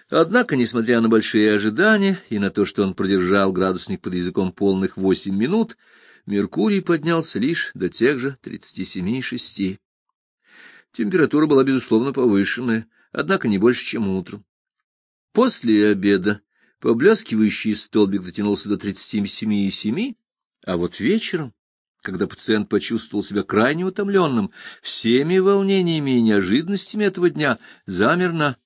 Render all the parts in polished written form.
Однако, несмотря на большие ожидания и на то, что он продержал градусник под языком полных 8 минут, Меркурий поднялся лишь до тех же 37,6. Температура была, безусловно, повышенная, однако не больше, чем утром. После обеда поблескивающий столбик дотянулся до 37,7, а вот вечером, когда пациент почувствовал себя крайне утомленным всеми волнениями и неожиданностями этого дня, замер на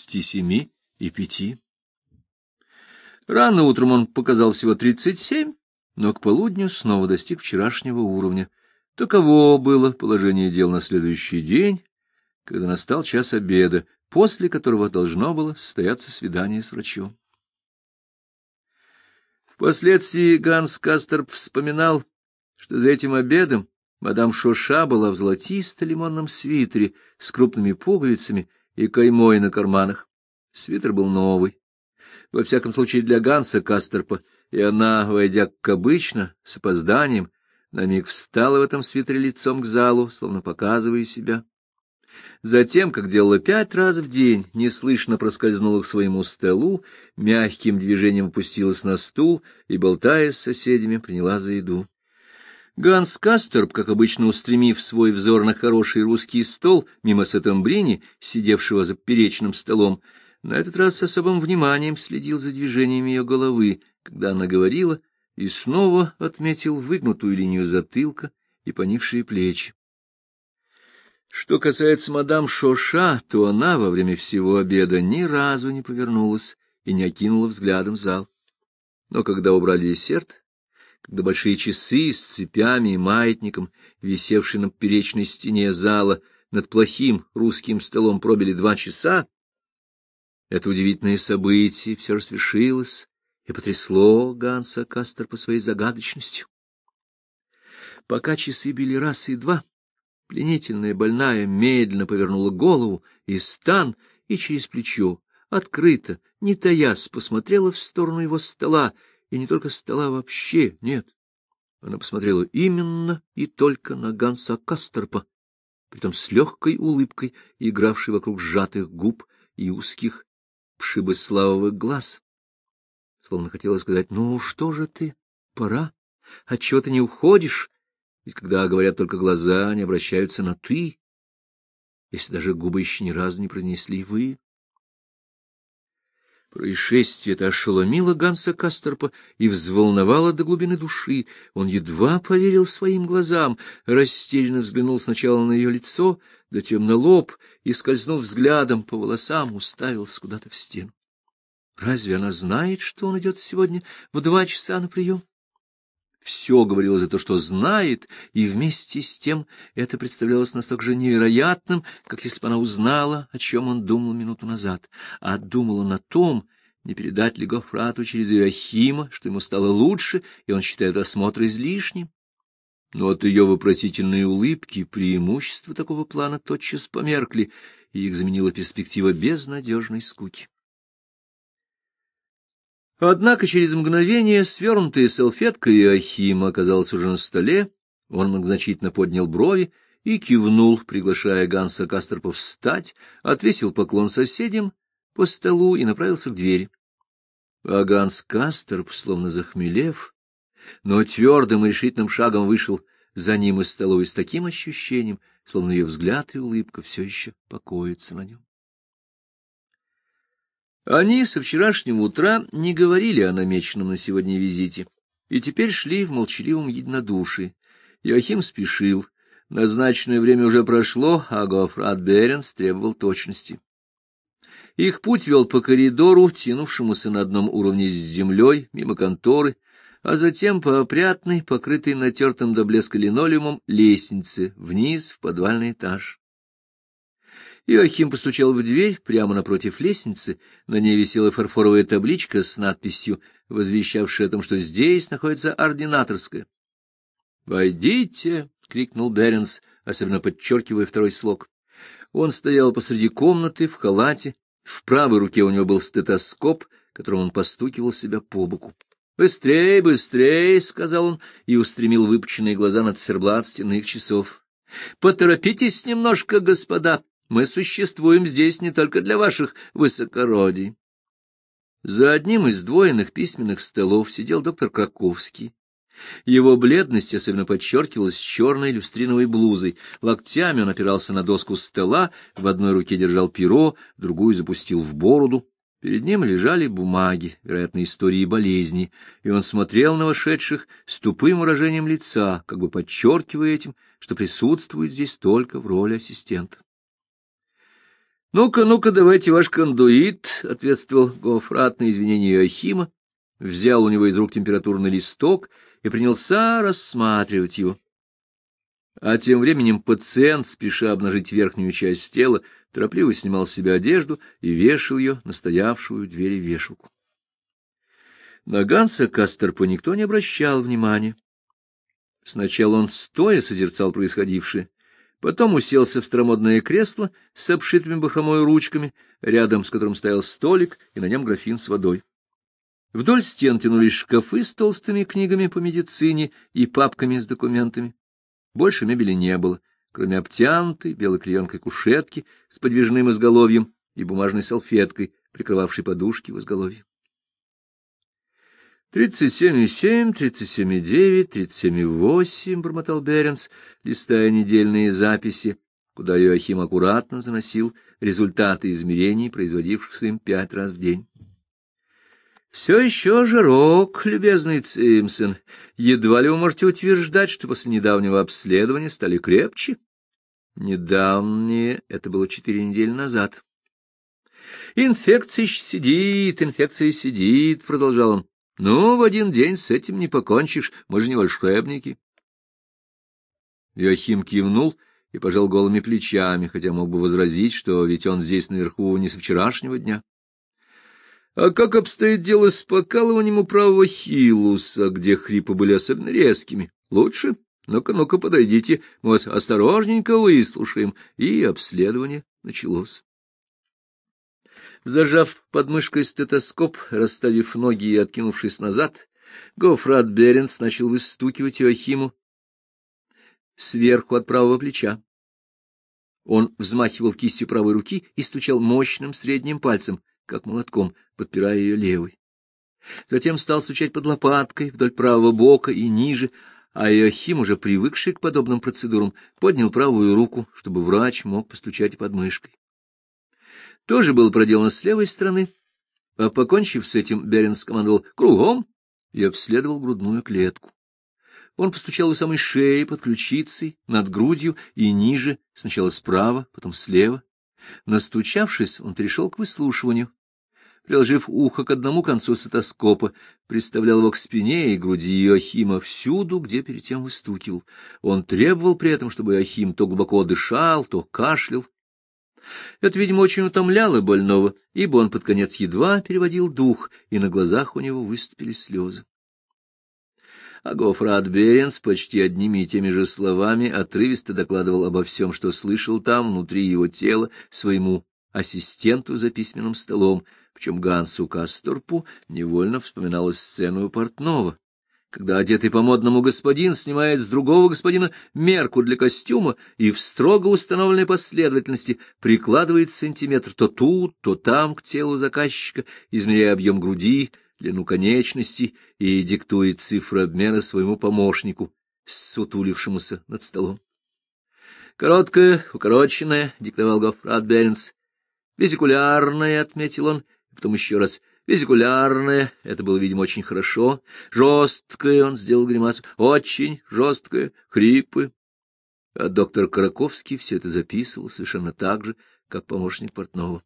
37,5. Рано утром он показал всего 37, но к полудню снова достиг вчерашнего уровня. Таково было положение дел на следующий день, когда настал час обеда, после которого должно было состояться свидание с врачом. Впоследствии Ганс Касторп вспоминал, что за этим обедом мадам Шоша была в золотисто-лимонном свитере с крупными пуговицами и каймой на карманах. Свитер был новый, во всяком случае для Ганса Касторпа, и она, войдя как обычно, с опозданием, на миг встала в этом свитере лицом к залу, словно показывая себя. Затем, как делала 5 раз в день, неслышно проскользнула к своему столу, мягким движением опустилась на стул и, болтая с соседями, приняла за еду. Ганс Касторп, как обычно устремив свой взор на хороший русский стол, мимо Сеттембрини, сидевшего за поперечным столом, на этот раз с особым вниманием следил за движениями ее головы, когда она говорила, и снова отметил выгнутую линию затылка и поникшие плечи. Что касается мадам Шоша, то она во время всего обеда ни разу не повернулась и не окинула взглядом зал. Но когда убрали десерт, когда большие часы с цепями и маятником, висевшие на поперечной стене зала, над плохим русским столом пробили 2 часа, это удивительное событие все же свершилось и потрясло Ганса Касторпа своей загадочностью. Пока часы били раз и два, пленительная больная медленно повернула голову и стан, и через плечо, открыто, не таясь, посмотрела в сторону его стола, и не только стола вообще, нет. Она посмотрела именно и только на Ганса Касторпа, притом с легкой улыбкой, игравшей вокруг сжатых губ и узких пшибыславовых глаз. Словно хотела сказать: «Ну, что же ты? Пора. Отчего ты не уходишь? Ведь когда говорят только глаза, они обращаются на «ты», если даже губы еще ни разу не произнесли «вы». Происшествие это ошеломило Ганса Касторпа и взволновало до глубины души. Он едва поверил своим глазам, растерянно взглянул сначала на ее лицо, затем на лоб и, скользнув взглядом по волосам, уставился куда-то в стену. Разве она знает, что он идет сегодня в 2 часа на прием? Все говорило за то, что знает, и вместе с тем это представлялось настолько же невероятным, как если бы она узнала, о чем он думал минуту назад. А думал он о том, не передать ли Гоффрату через Иоахима, что ему стало лучше, и он считает осмотр излишним. Но от ее вопросительной улыбки преимущества такого плана тотчас померкли, и их заменила перспектива безнадежной скуки. Однако через мгновение свернутая салфетка Иоахима оказалась уже на столе, он многозначительно поднял брови и кивнул, приглашая Ганса Касторпа встать, отвесил поклон соседям по столу и направился к двери. А Ганс Касторп, словно захмелев, но твердым и решительным шагом вышел за ним из столовой с таким ощущением, словно ее взгляд и улыбка все еще покоятся на нем. Они со вчерашнего утра не говорили о намеченном на сегодня визите, и теперь шли в молчаливом единодушии. Иоахим спешил, назначенное время уже прошло, а Гоффрат Беренс требовал точности. Их путь вел по коридору, тянувшемуся на одном уровне с землей, мимо конторы, а затем по опрятной, покрытой натертым до блеска линолеумом лестнице, вниз в подвальный этаж. Иоахим постучал в дверь прямо напротив лестницы, на ней висела фарфоровая табличка с надписью, возвещавшей о том, что здесь находится ординаторская. «Войдите!» — крикнул Беренс, особенно подчеркивая второй слог. Он стоял посреди комнаты в халате, в правой руке у него был стетоскоп, которым он постукивал себя по боку. «Быстрей, быстрей!» — сказал он и устремил выпученные глаза на циферблат стенных часов. «Поторопитесь немножко, господа! Мы существуем здесь не только для ваших высокородий». За одним из сдвоенных письменных столов сидел доктор Краковский. Его бледность особенно подчеркивалась черной люстриновой блузой. Локтями он опирался на доску стола, в одной руке держал перо, другую запустил в бороду. Перед ним лежали бумаги, вероятно, истории болезни, и он смотрел на вошедших с тупым выражением лица, как бы подчеркивая этим, что присутствует здесь только в роли ассистента. — Ну-ка, ну-ка, давайте ваш кондуит, — ответствовал Гоффрат на извинение Иоахима, взял у него из рук температурный листок и принялся рассматривать его. А тем временем пациент, спеша обнажить верхнюю часть тела, торопливо снимал с себя одежду и вешал ее на стоявшую у двери вешалку. На Ганса Касторпа никто не обращал внимания. Сначала он стоя созерцал происходившее, потом уселся в старомодное кресло с обшитыми бахромой ручками, рядом с которым стоял столик и на нем графин с водой. Вдоль стен тянулись шкафы с толстыми книгами по медицине и папками с документами. Больше мебели не было, кроме обтянутой белой клеенкой кушетки с подвижным изголовьем и бумажной салфеткой, прикрывавшей подушки в изголовье. 37,7, 37,9, 37,8, бормотал Беренс, листая недельные записи, куда Иоахим аккуратно заносил результаты измерений, производившихся им 5 раз в день. Все еще жирок, любезный Цимсон. Едва ли вы можете утверждать, что после недавнего обследования стали крепче? Недавнее, это было 4 недели назад. Инфекция сидит, продолжал он. Ну, в один день с этим не покончишь, мы же не волшебники. Иоахим кивнул и пожал голыми плечами, хотя мог бы возразить, что ведь он здесь наверху не со вчерашнего дня. А как обстоит дело с покалыванием у правого хилуса, где хрипы были особенно резкими? Лучше? Ну-ка, ну-ка, подойдите, мы вас осторожненько выслушаем. И обследование началось. Зажав под мышкой стетоскоп, расставив ноги и откинувшись назад, Гоффрат Беренс начал выстукивать Иоахиму сверху от правого плеча. Он взмахивал кистью правой руки и стучал мощным средним пальцем, как молотком, подпирая ее левой. Затем стал стучать под лопаткой вдоль правого бока и ниже, а Иоахим, уже привыкший к подобным процедурам, поднял правую руку, чтобы врач мог постучать под мышкой. То же было проделано с левой стороны, а, покончив с этим, Беренс командовал кругом и обследовал грудную клетку. Он постучал у самой шеи, под ключицей, над грудью и ниже, сначала справа, потом слева. Настучавшись, он перешел к выслушиванию. Приложив ухо к одному концу стетоскопа, приставлял его к спине и груди Иоахима всюду, где перед тем выстукивал. Он требовал при этом, чтобы Иоахим то глубоко дышал, то кашлял. Это, видимо, очень утомляло больного, ибо он под конец едва переводил дух, и на глазах у него выступили слезы. А Гоффрат Беренс почти одними и теми же словами отрывисто докладывал обо всем, что слышал там, внутри его тела, своему ассистенту за письменным столом, причем Гансу Касторпу невольно вспоминалась сцену у портного, когда одетый по-модному господин снимает с другого господина мерку для костюма и в строго установленной последовательности прикладывает сантиметр то тут, то там к телу заказчика, измеряя объем груди, длину конечности и диктует цифры обмера своему помощнику, ссутулившемуся над столом. «Короткое, укороченное», — диктовал Гоффрат Беренс. «Везикулярное», — отметил он, и потом еще раз «везикулярное», это было, видимо, очень хорошо. «Жесткое», — он сделал гримасу, «очень жесткое», «хрипы». А доктор Краковский все это записывал совершенно так же, как помощник портного.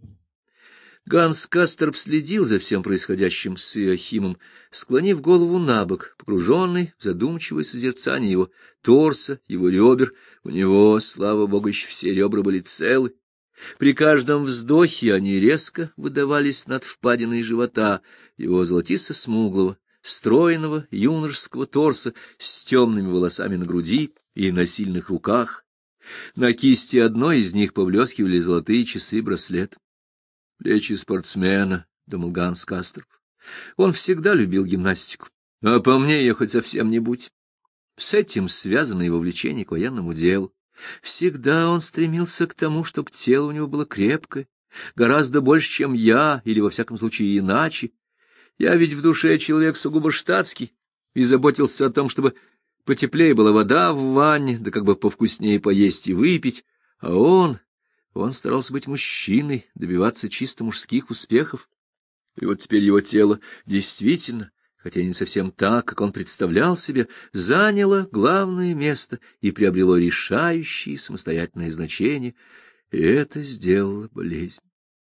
Ганс Касторп следил за всем происходящим с Иоахимом, склонив голову набок, погруженный в задумчивое созерцание его торса, его ребер. У него, слава богу, еще все ребра были целы. При каждом вздохе они резко выдавались над впадиной живота, его золотисто-смуглого, стройного юношеского торса с темными волосами на груди и на сильных руках. На кисти одной из них поблескивали золотые часы-браслет. «Плечи спортсмена», — думал Ганс Касторп. Он всегда любил гимнастику, а по мне ее хоть совсем не будь. С этим связано его влечение к военному делу. Всегда он стремился к тому, чтобы тело у него было крепкое, гораздо больше, чем я, или, во всяком случае, иначе. Я ведь в душе человек сугубо штатский и заботился о том, чтобы потеплее была вода в ванне, да как бы повкуснее поесть и выпить, а он старался быть мужчиной, добиваться чисто мужских успехов. И вот теперь его тело действительно, хотя не совсем так, как он представлял себе, заняло главное место и приобрело решающее самостоятельное значение, и это сделала болезнь.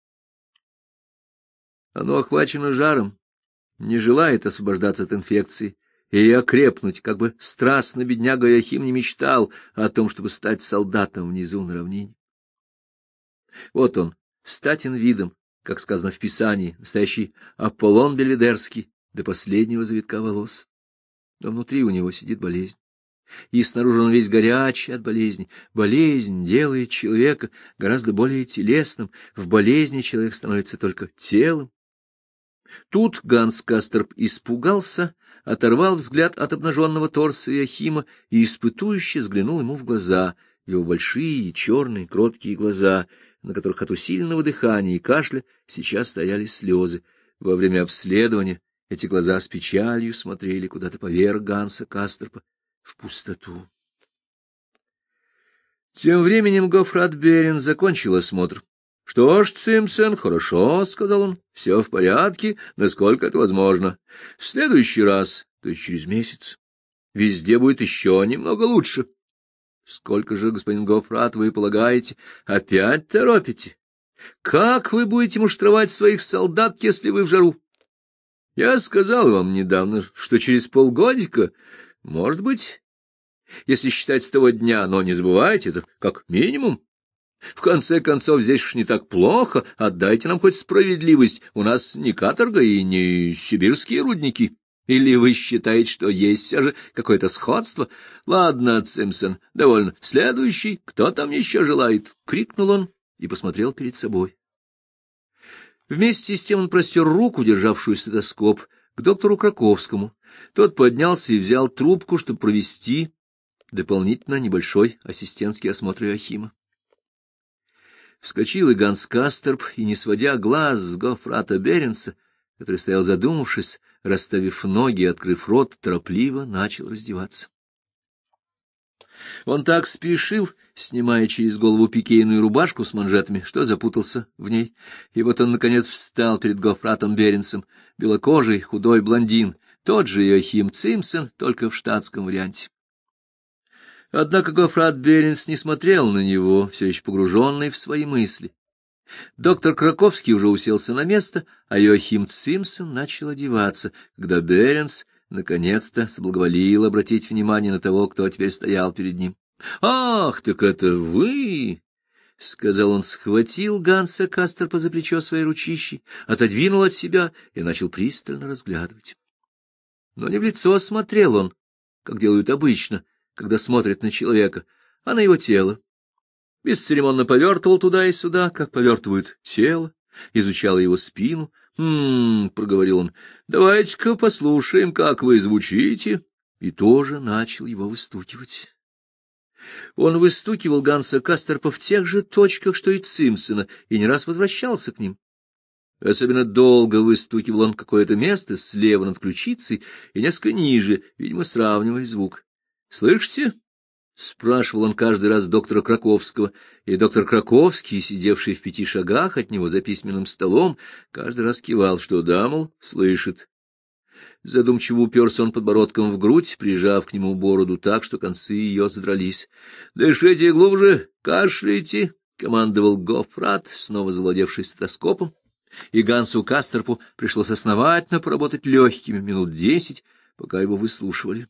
Оно охвачено жаром, не желает освобождаться от инфекции и окрепнуть, как бы страстно бедняга Иоахим не мечтал о том, чтобы стать солдатом внизу на равнине. Вот он, статен видом, как сказано в Писании, настоящий Аполлон Бельведерский, до последнего завитка волос. Но внутри у него сидит болезнь, и снаружи он весь горячий от болезни. Болезнь делает человека гораздо более телесным, в болезни человек становится только телом. Тут Ганс Касторп испугался, оторвал взгляд от обнаженного торса Иоахима и испытующе взглянул ему в глаза, его большие, черные, кроткие глаза, на которых от усиленного дыхания и кашля сейчас стояли слезы. Во время обследования эти глаза с печалью смотрели куда-то поверх Ганса Касторпа, в пустоту. Тем временем Гоффрат Берен закончил осмотр. — Что ж, Цимпсон, хорошо, — сказал он, — все в порядке, насколько это возможно. В следующий раз, то есть через месяц, везде будет еще немного лучше. — Сколько же, господин Гоффрат, вы полагаете, опять торопите? Как вы будете муштровать своих солдат, если вы в жару? Я сказал вам недавно, что через полгодика, может быть, если считать с того дня, но не забывайте, это как минимум. В конце концов, здесь уж не так плохо, отдайте нам хоть справедливость, у нас не каторга и не сибирские рудники. Или вы считаете, что есть все же какое-то сходство? Ладно, Цимпсон, довольно. Следующий, кто там еще желает? — крикнул он и посмотрел перед собой. Вместе с тем он простер руку, державшую стетоскоп, к доктору Краковскому. Тот поднялся и взял трубку, чтобы провести дополнительно небольшой ассистентский осмотр Иоахима. Вскочил и Ганс Касторп, и, не сводя глаз с Гоффрата Беренса, который стоял задумавшись, расставив ноги и открыв рот, торопливо начал раздеваться. Он так спешил, снимая через голову пикейную рубашку с манжетами, что запутался в ней, и вот он, наконец, встал перед Гоффратом Беренсом, белокожий, худой блондин, тот же Иоахим Цимпсон, только в штатском варианте. Однако Гоффрат Беренс не смотрел на него, все еще погруженный в свои мысли. Доктор Краковский уже уселся на место, а Иоахим Цимпсон начал одеваться, когда Беренс наконец-то соблаговолил обратить внимание на того, кто теперь стоял перед ним. — Ах, так это вы! — сказал он, схватил Ганса Касторпа за плечо своей ручищей, отодвинул от себя и начал пристально разглядывать. Но не в лицо смотрел он, как делают обычно, когда смотрят на человека, а на его тело. Бесцеремонно повертывал туда и сюда, как повертывают тело, изучал его спину. Проговорил он, — давайте-ка послушаем, как вы звучите, и тоже начал его выстукивать. Он выстукивал Ганса Касторпа в тех же точках, что и Цимпсона, и не раз возвращался к ним. Особенно долго выстукивал он какое-то место слева над ключицей и несколько ниже, видимо, сравнивая звук. — Слышите? — спрашивал он каждый раз доктора Краковского, и доктор Краковский, сидевший в 5 шагах от него за письменным столом, каждый раз кивал, что да, мол, слышит. Задумчиво уперся он подбородком в грудь, прижав к нему бороду так, что концы ее задрались. — Дышите глубже, кашляйте, — командовал Гоффрат, снова завладевший стетоскопом, и Гансу Касторпу пришлось основательно поработать легкими минут 10, пока его выслушивали.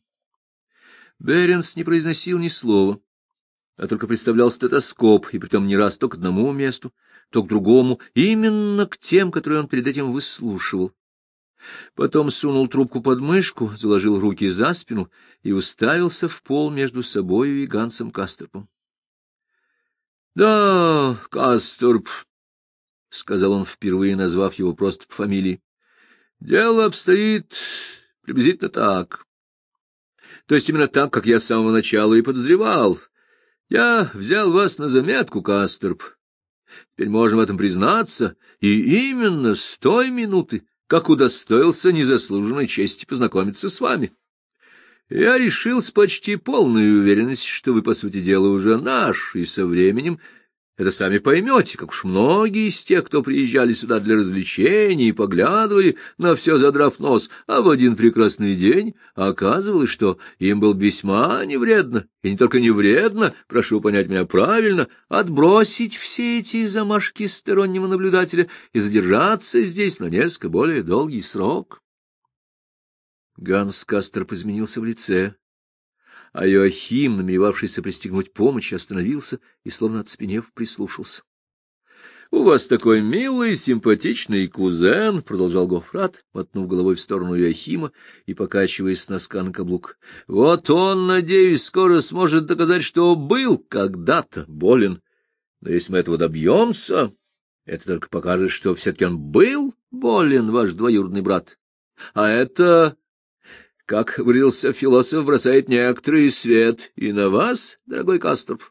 Беренс не произносил ни слова, а только представлял стетоскоп, и притом не раз то к одному месту, то к другому, именно к тем, которые он перед этим выслушивал. Потом сунул трубку под мышку, заложил руки за спину и уставился в пол между собою и Гансом Касторпом. — Да, Касторп, — сказал он, впервые назвав его просто по фамилии, — дело обстоит приблизительно так. То есть именно так, как я с самого начала и подозревал. Я взял вас на заметку, Касторп, Теперь можно в этом признаться, и именно с той минуты, как удостоился незаслуженной чести познакомиться с вами. Я решил с почти полной уверенностью, что вы, по сути дела, уже наш, и со временем это сами поймете, как уж многие из тех, кто приезжали сюда для развлечений и поглядывали на все, задрав нос, а в один прекрасный день оказывалось, что им было весьма невредно, и не только невредно, прошу понять меня правильно, отбросить все эти замашки стороннего наблюдателя и задержаться здесь на несколько более долгий срок. Ганс Касторп изменился в лице, а Иоахим, намеревавшийся пристегнуть помощь, остановился и, словно оцепенев, прислушался. — У вас такой милый, симпатичный кузен, — продолжал Гоффрат, мотнув головой в сторону Иоахима и покачиваясь с носка на каблук. — Вот он, надеюсь, скоро сможет доказать, что был когда-то болен. Но если мы этого добьемся, это только покажет, что все-таки он был болен, ваш двоюродный брат. А это... как выразился философ, бросает некоторый свет и на вас, дорогой Касторп.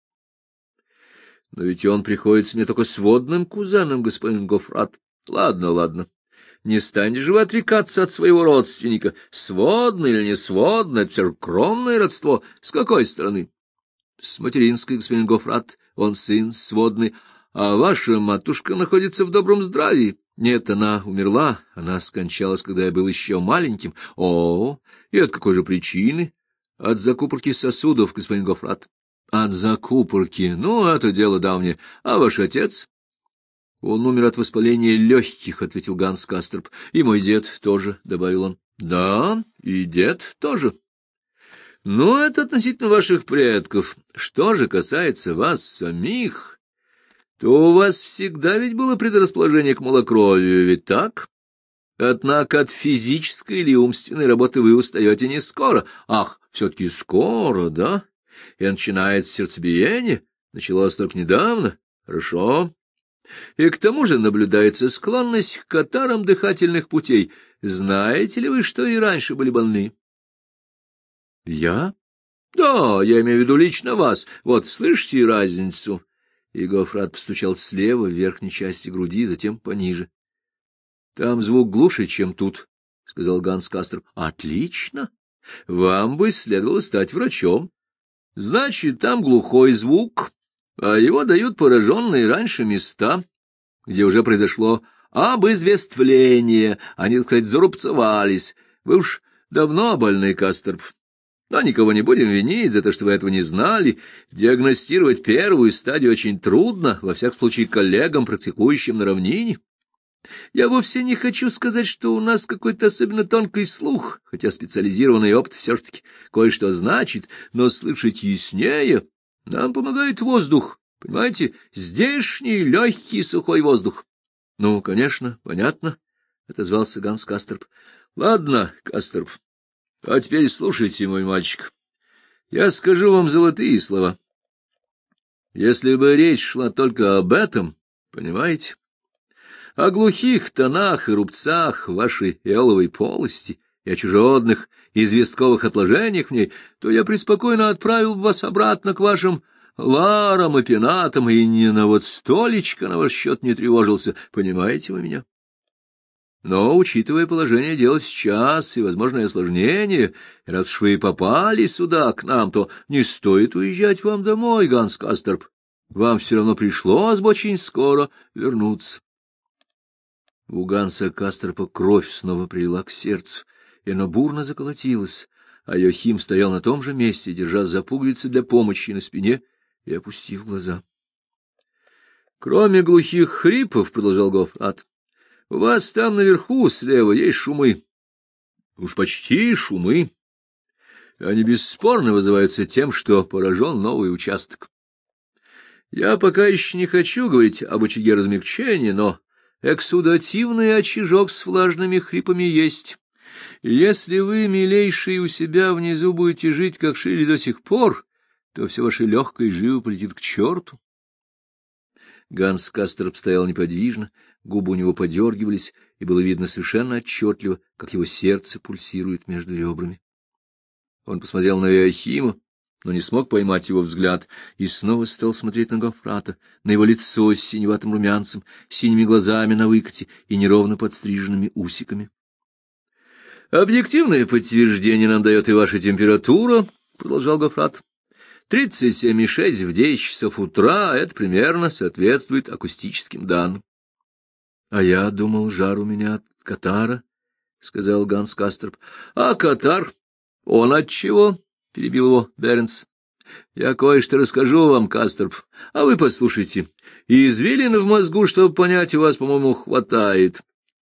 Но ведь он приходится мне только сводным кузеном, господин Гоффрат. Ладно, ладно. Не станете же вы отрекаться от своего родственника. Сводный или не сводный, это все же кровное родство. С какой стороны? С материнской, господин Гоффрат. Он сын сводный. А ваша матушка находится в добром здравии. Нет, она умерла, она скончалась, когда я был еще маленьким. О, и от какой же причины? От закупорки сосудов, господин Гоффрат. От закупорки, ну, это дело давнее. А ваш отец? Он умер от воспаления легких, — ответил Ганс Касторп. И мой дед тоже, — добавил он. Да, и дед тоже. Но это относительно ваших предков. Что же касается вас самих, то у вас всегда ведь было предрасположение к малокровию, ведь так? Однако от физической или умственной работы вы устаете не скоро. Ах, все-таки скоро, да? И начинается сердцебиение. Началось только недавно. Хорошо. И к тому же наблюдается склонность к катарам дыхательных путей. Знаете ли вы, что и раньше были больны? Я? Да, я имею в виду лично вас. Вот, слышите разницу? И Гоффрат постучал слева в верхней части груди, затем пониже. — Там звук глуше, чем тут, — сказал Ганс Касторп. — Отлично. Вам бы следовало стать врачом. Значит, там глухой звук, а его дают пораженные раньше места, где уже произошло обызвествление, они, так сказать, зарубцевались. Вы уж давно больны, Касторп. Но никого не будем винить за то, что вы этого не знали. Диагностировать первую стадию очень трудно, во всяком случае коллегам, практикующим на равнине. Я вовсе не хочу сказать, что у нас какой-то особенно тонкий слух, хотя специализированный опыт все-таки кое-что значит, но слышать яснее нам помогает воздух, понимаете, здешний легкий сухой воздух. — Ну, конечно, понятно, — отозвался Ганс Касторп. — Ладно, Касторп, а теперь слушайте, мой мальчик. Я скажу вам золотые слова. Если бы речь шла только об этом, понимаете, о глухих тонах и рубцах вашей эоловой полости и о чужеродных известковых отложениях в ней, то я преспокойно отправил бы вас обратно к вашим ларам и пенатам и ни на вот столечко на ваш счет не тревожился. Понимаете вы меня? Но, учитывая положение дела сейчас и возможное осложнение, раз уж вы и попали сюда, к нам, то не стоит уезжать вам домой, Ганс Касторп. Вам все равно пришлось бы очень скоро вернуться. У Ганса Касторпа кровь снова прилила к сердцу, и оно бурно заколотилось, а Иоахим стоял на том же месте, держа за пуговицы для помощи на спине и опустив глаза. — Кроме глухих хрипов, — продолжал Гоффрат, — у вас там наверху слева есть шумы. Уж почти шумы. Они бесспорно вызываются тем, что поражен новый участок. Я пока еще не хочу говорить об очаге размягчения, но эксудативный очажок с влажными хрипами есть. Если вы, милейшие, у себя внизу будете жить, как жили до сих пор, то все ваше легкое и живо полетит к черту. Ганс Касторп стоял неподвижно, губы у него подергивались, и было видно совершенно отчетливо, как его сердце пульсирует между ребрами. Он посмотрел на Иоахима, но не смог поймать его взгляд, и снова стал смотреть на Гоффрата, на его лицо с синеватым румянцем, синими глазами на выкате и неровно подстриженными усиками. — Объективное подтверждение нам дает и ваша температура, — продолжал Гоффрат. 37,6 в 10 часов утра — это примерно соответствует акустическим данным. — А я думал, жар у меня от катара, — сказал Ганс Касторп. — А катар? Он от чего? — перебил его Беренс. — Я кое-что расскажу вам, Касторп, а вы послушайте. Извилин в мозгу, чтобы понять, у вас, по-моему, хватает.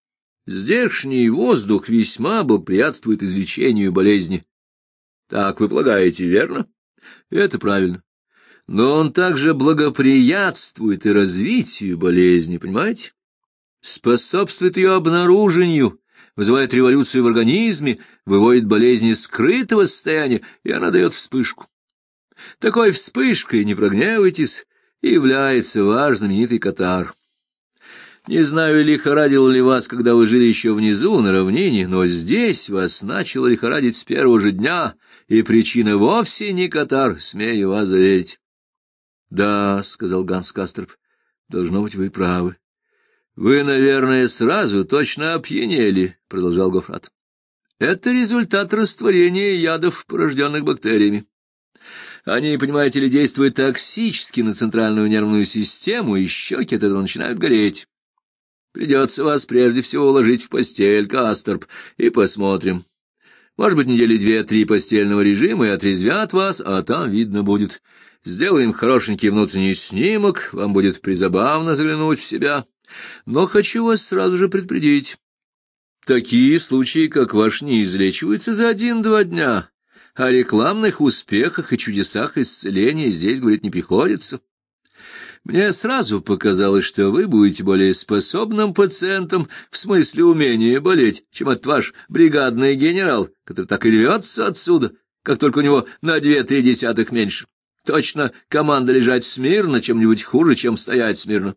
Здешний воздух весьма благоприятствует излечению болезни. Так вы полагаете, верно? Это правильно. Но он также благоприятствует и развитию болезни, понимаете? Способствует ее обнаружению, вызывает революцию в организме, выводит болезнь из скрытого состояния, и она дает вспышку. Такой вспышкой, не прогневайтесь, и является ваш знаменитый катар. Не знаю, лихорадил ли вас, когда вы жили еще внизу, на равнине, но здесь вас начало лихорадить с первого же дня, и причина вовсе не катар, смею вас заверить. — Да, — сказал Ганс Касторп, — должно быть, вы правы. — Вы, наверное, сразу точно опьянели, — продолжал Гоффрат. — Это результат растворения ядов, порожденных бактериями. Они, понимаете ли, действуют токсически на центральную нервную систему, и щеки от этого начинают гореть. Придется вас прежде всего уложить в постель, Касторп, и посмотрим. Может быть, недели 2-3 постельного режима и отрезвят вас, а там видно будет. Сделаем хорошенький внутренний снимок, вам будет призабавно заглянуть в себя. Но хочу вас сразу же предупредить. Такие случаи, как ваш, не излечиваются за 1-2 дня. О рекламных успехах и чудесах исцеления здесь говорить не приходится. Мне сразу показалось, что вы будете более способным пациентом в смысле умения болеть, чем этот ваш бригадный генерал, который так и рвется отсюда, как только у него на 2/3 меньше. Точно команда лежать смирно чем-нибудь хуже, чем стоять смирно.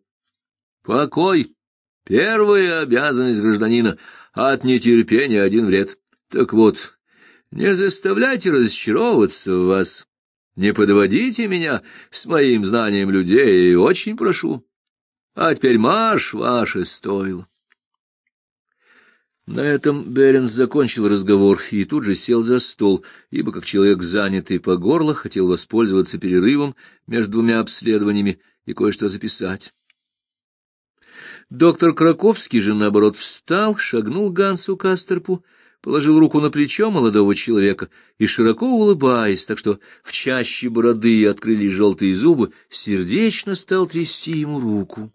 Покой — первая обязанность гражданина, а от нетерпения один вред. Так вот, не заставляйте разочаровываться в вас. Не подводите меня с моим знанием людей, очень прошу. А теперь марш ваше стойло. На этом Беренс закончил разговор и тут же сел за стол, ибо, как человек, занятый по горло, хотел воспользоваться перерывом между 2 обследованиями и кое-что записать. Доктор Краковский же, наоборот, встал, шагнул к Гансу Касторпу, положил руку на плечо молодого человека и, широко улыбаясь, так что в чаще бороды открылись желтые зубы, сердечно стал трясти ему руку.